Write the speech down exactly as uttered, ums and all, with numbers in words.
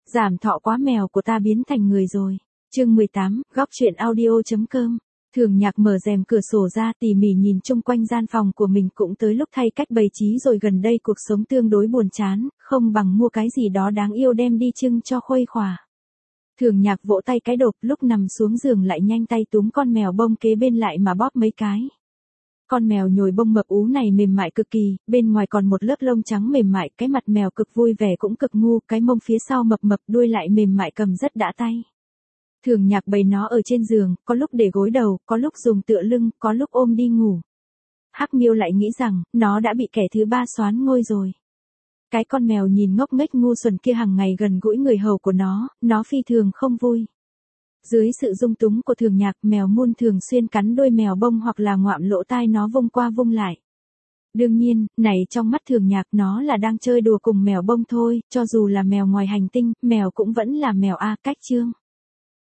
Giảm thọ quá, mèo của ta biến thành người rồi. Chương mười tám, góc truyện audio.com. Thường Nhạc mở rèm cửa sổ ra, tỉ mỉ nhìn chung quanh gian phòng của mình, cũng tới lúc thay cách bày trí rồi. Gần đây cuộc sống tương đối buồn chán, không bằng mua cái gì đó đáng yêu đem đi trưng cho khuây khỏa. Thường Nhạc vỗ tay cái đột, lúc nằm xuống giường lại nhanh tay túm con mèo bông kế bên lại mà bóp mấy cái. Con mèo nhồi bông mập ú này mềm mại cực kỳ, bên ngoài còn một lớp lông trắng mềm mại, cái mặt mèo cực vui vẻ cũng cực ngu, cái mông phía sau mập mập, đuôi lại mềm mại, cầm rất đã tay. Thường Nhạc bày nó ở trên giường, có lúc để gối đầu, có lúc dùng tựa lưng, có lúc ôm đi ngủ. Hắc Miêu lại nghĩ rằng, nó đã bị kẻ thứ ba soán ngôi rồi. Cái con mèo nhìn ngốc nghếch ngu xuẩn kia hàng ngày gần gũi người hầu của nó, nó phi thường không vui. Dưới sự dung túng của Thường Nhạc, mèo Mun thường xuyên cắn đuôi mèo bông hoặc là ngoạm lỗ tai nó vung qua vung lại. Đương nhiên, này trong mắt Thường Nhạc nó là đang chơi đùa cùng mèo bông thôi, cho dù là mèo ngoài hành tinh, mèo cũng vẫn là mèo a. Cách chương